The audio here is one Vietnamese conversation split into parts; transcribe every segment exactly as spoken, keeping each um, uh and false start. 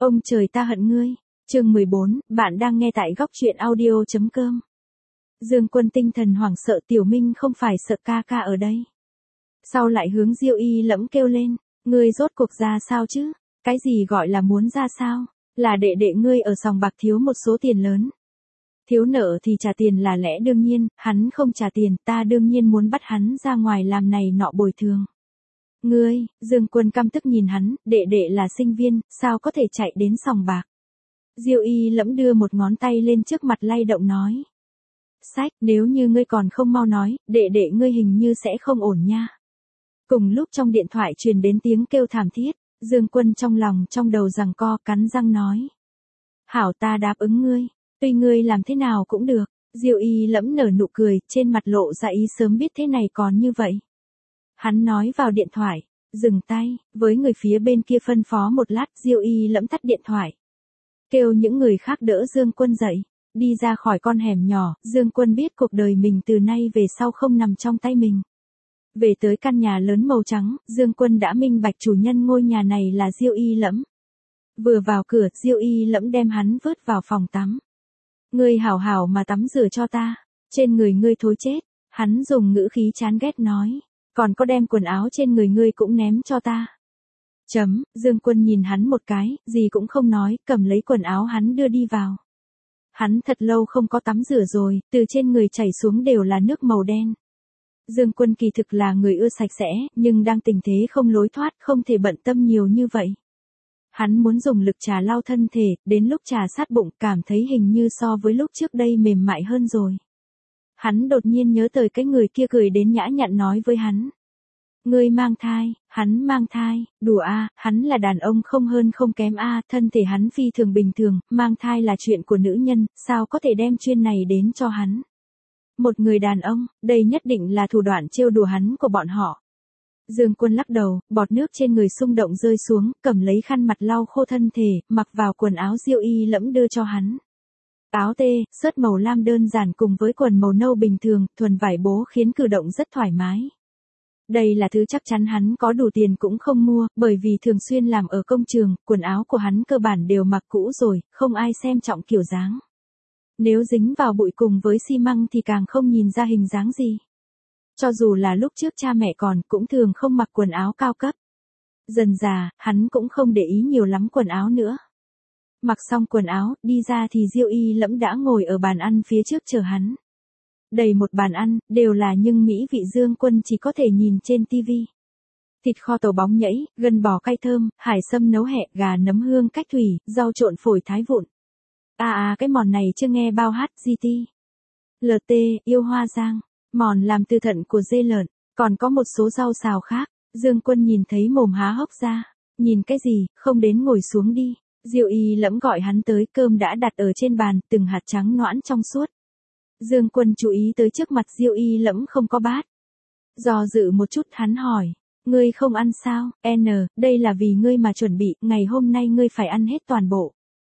Ông trời ta hận ngươi. Chương mười bốn, bạn đang nghe tại góc truyện audio chấm com. Dương Quân tinh thần hoảng sợ, Tiểu Minh không phải sợ ca ca ở đây. Sau lại hướng Diêu Y Lẫm kêu lên, ngươi rốt cuộc ra sao chứ? Cái gì gọi là muốn ra sao? Là đệ đệ ngươi ở sòng bạc thiếu một số tiền lớn. Thiếu nợ thì trả tiền là lẽ đương nhiên, hắn không trả tiền, ta đương nhiên muốn bắt hắn ra ngoài làm này nọ bồi thường. Ngươi, Dương Quân căm tức nhìn hắn, đệ đệ là sinh viên, sao có thể chạy đến sòng bạc? Diêu Y Lẫm đưa một ngón tay lên trước mặt lay động nói. Sách, nếu như ngươi còn không mau nói, đệ đệ ngươi hình như sẽ không ổn nha. Cùng lúc trong điện thoại truyền đến tiếng kêu thảm thiết, Dương Quân trong lòng trong đầu giằng co cắn răng nói. Hảo, ta đáp ứng ngươi, tuy ngươi làm thế nào cũng được. Diêu Y Lẫm nở nụ cười, trên mặt lộ ra ý sớm biết thế này còn như vậy. Hắn nói vào điện thoại, dừng tay, với người phía bên kia phân phó một lát, Diêu Y Lẫm tắt điện thoại. Kêu những người khác đỡ Dương Quân dậy, đi ra khỏi con hẻm nhỏ, Dương Quân biết cuộc đời mình từ nay về sau không nằm trong tay mình. Về tới căn nhà lớn màu trắng, Dương Quân đã minh bạch chủ nhân ngôi nhà này là Diêu Y Lẫm. Vừa vào cửa, Diêu Y Lẫm đem hắn vớt vào phòng tắm. Ngươi hảo hảo mà tắm rửa cho ta, trên người ngươi thối chết, hắn dùng ngữ khí chán ghét nói, còn có đem quần áo trên người ngươi cũng ném cho ta. Chấm, Dương Quân nhìn hắn một cái, gì cũng không nói, cầm lấy quần áo hắn đưa đi vào. Hắn thật lâu không có tắm rửa rồi, từ trên người chảy xuống đều là nước màu đen. Dương Quân kỳ thực là người ưa sạch sẽ, nhưng đang tình thế không lối thoát, không thể bận tâm nhiều như vậy. Hắn muốn dùng lực trà lau thân thể, đến lúc trà sát bụng, cảm thấy hình như so với lúc trước đây mềm mại hơn rồi. Hắn đột nhiên nhớ tới cái người kia cười đến nhã nhặn nói với hắn. Ngươi mang thai, hắn mang thai, đùa a, hắn là đàn ông không hơn không kém a, thân thể hắn phi thường bình thường, mang thai là chuyện của nữ nhân, sao có thể đem chuyên này đến cho hắn. Một người đàn ông, đây nhất định là thủ đoạn trêu đùa hắn của bọn họ. Dương Quân lắc đầu, bọt nước trên người xung động rơi xuống, cầm lấy khăn mặt lau khô thân thể, mặc vào quần áo Diêu Y Lẫm đưa cho hắn. Áo tê, sớt màu lam đơn giản cùng với quần màu nâu bình thường, thuần vải bố khiến cử động rất thoải mái. Đây là thứ chắc chắn hắn có đủ tiền cũng không mua, bởi vì thường xuyên làm ở công trường, quần áo của hắn cơ bản đều mặc cũ rồi, không ai xem trọng kiểu dáng. Nếu dính vào bụi cùng với xi măng thì càng không nhìn ra hình dáng gì. Cho dù là lúc trước cha mẹ còn, cũng thường không mặc quần áo cao cấp. Dần già, hắn cũng không để ý nhiều lắm quần áo nữa. Mặc xong quần áo, đi ra thì Diêu Y Lẫm đã ngồi ở bàn ăn phía trước chờ hắn. Đầy một bàn ăn, đều là nhưng mỹ vị Dương Quân chỉ có thể nhìn trên tivi. Thịt kho tàu bóng nhảy, gân bò cay thơm, hải sâm nấu hẹ, gà nấm hương cách thủy, rau trộn phổi thái vụn. À à, cái món này chưa nghe bao hát giê tê. lờ tê, yêu hoa giang, món làm từ thận của dê lợn, còn có một số rau xào khác. Dương Quân nhìn thấy mồm há hốc ra, nhìn cái gì, không đến ngồi xuống đi. Diêu Y Lẫm gọi hắn tới, cơm đã đặt ở trên bàn, từng hạt trắng nõn trong suốt. Dương Quân chú ý tới trước mặt Diêu Y Lẫm không có bát. Do dự một chút hắn hỏi, ngươi không ăn sao? N, đây là vì ngươi mà chuẩn bị, ngày hôm nay ngươi phải ăn hết toàn bộ.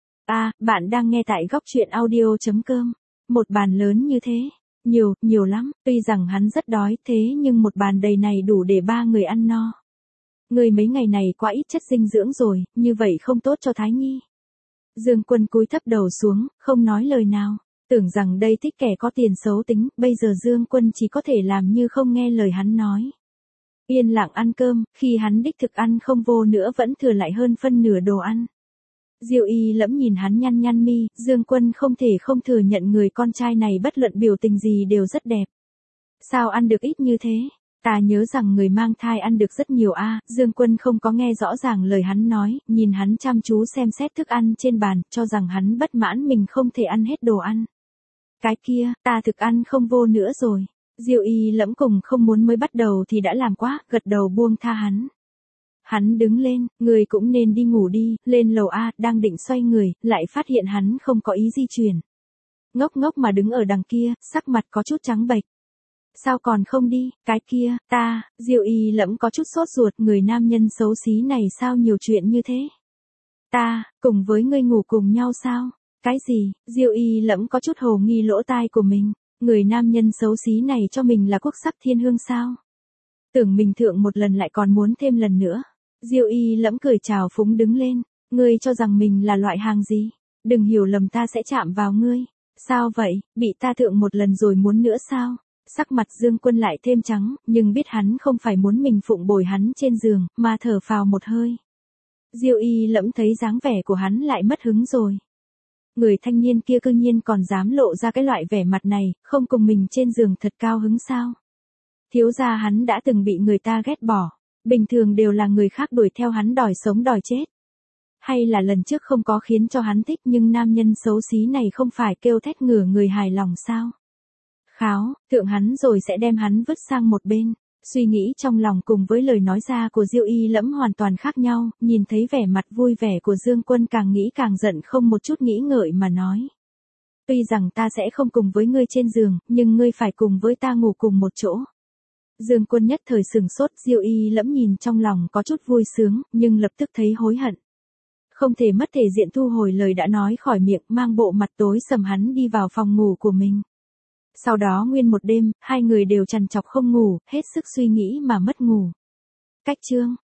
À, bạn đang nghe tại góc truyện audio chấm com. Một bàn lớn như thế, nhiều, nhiều lắm, tuy rằng hắn rất đói thế nhưng một bàn đầy này đủ để ba người ăn no. Ngươi mấy ngày này quá ít chất dinh dưỡng rồi, như vậy không tốt cho Thái Nhi. Dương Quân cúi thấp đầu xuống, không nói lời nào. Tưởng rằng đây thích kẻ có tiền xấu tính, bây giờ Dương Quân chỉ có thể làm như không nghe lời hắn nói. Yên lặng ăn cơm, khi hắn đích thực ăn không vô nữa vẫn thừa lại hơn phân nửa đồ ăn. Diêu Y Lẫm nhìn hắn nhăn nhăn mi, Dương Quân không thể không thừa nhận người con trai này bất luận biểu tình gì đều rất đẹp. Sao ăn được ít như thế? Ta nhớ rằng người mang thai ăn được rất nhiều a. À, Dương Quân không có nghe rõ ràng lời hắn nói, nhìn hắn chăm chú xem xét thức ăn trên bàn, cho rằng hắn bất mãn mình không thể ăn hết đồ ăn. Cái kia, ta thực ăn không vô nữa rồi. Diêu Y Lẫm cùng không muốn mới bắt đầu thì đã làm quá, gật đầu buông tha hắn. Hắn đứng lên, người cũng nên đi ngủ đi, lên lầu A, đang định xoay người, lại phát hiện hắn không có ý di chuyển. Ngốc ngốc mà đứng ở đằng kia, sắc mặt có chút trắng bệch. Sao còn không đi, cái kia, ta, Diêu Y Lẫm có chút sốt ruột, người nam nhân xấu xí này sao nhiều chuyện như thế? Ta, cùng với ngươi ngủ cùng nhau sao? Cái gì? Diêu Y Lẫm có chút hồ nghi lỗ tai của mình, người nam nhân xấu xí này cho mình là quốc sắc thiên hương sao? Tưởng mình thượng một lần lại còn muốn thêm lần nữa. Diêu Y Lẫm cười chào phúng đứng lên, Ngươi cho rằng mình là loại hàng gì? Đừng hiểu lầm ta sẽ chạm vào ngươi. Sao vậy, bị ta thượng một lần rồi muốn nữa sao? Sắc mặt Dương Quân lại thêm trắng, nhưng biết hắn không phải muốn mình phụng bồi hắn trên giường, mà thở phào một hơi. Diêu Y Lẫm thấy dáng vẻ của hắn lại mất hứng rồi. Người thanh niên kia cư nhiên còn dám lộ ra cái loại vẻ mặt này, không cùng mình trên giường thật cao hứng sao? Thiếu gia hắn đã từng bị người ta ghét bỏ, bình thường đều là người khác đuổi theo hắn đòi sống đòi chết. Hay là lần trước không có khiến cho hắn thích nhưng nam nhân xấu xí này không phải kêu thét ngửa người hài lòng sao? Kháo, thượng hắn rồi sẽ đem hắn vứt sang một bên. Suy nghĩ trong lòng cùng với lời nói ra của Diêu Y Lẫm hoàn toàn khác nhau, nhìn thấy vẻ mặt vui vẻ của Dương Quân càng nghĩ càng giận không một chút nghĩ ngợi mà nói. Tuy rằng ta sẽ không cùng với ngươi trên giường, nhưng ngươi phải cùng với ta ngủ cùng một chỗ. Dương Quân nhất thời sừng sốt, Diêu Y Lẫm nhìn trong lòng có chút vui sướng, nhưng lập tức thấy hối hận. Không thể mất thể diện thu hồi lời đã nói khỏi miệng, mang bộ mặt tối sầm hắn đi vào phòng ngủ của mình. Sau đó nguyên một đêm, hai người đều trằn trọc không ngủ, hết sức suy nghĩ mà mất ngủ. Cách chương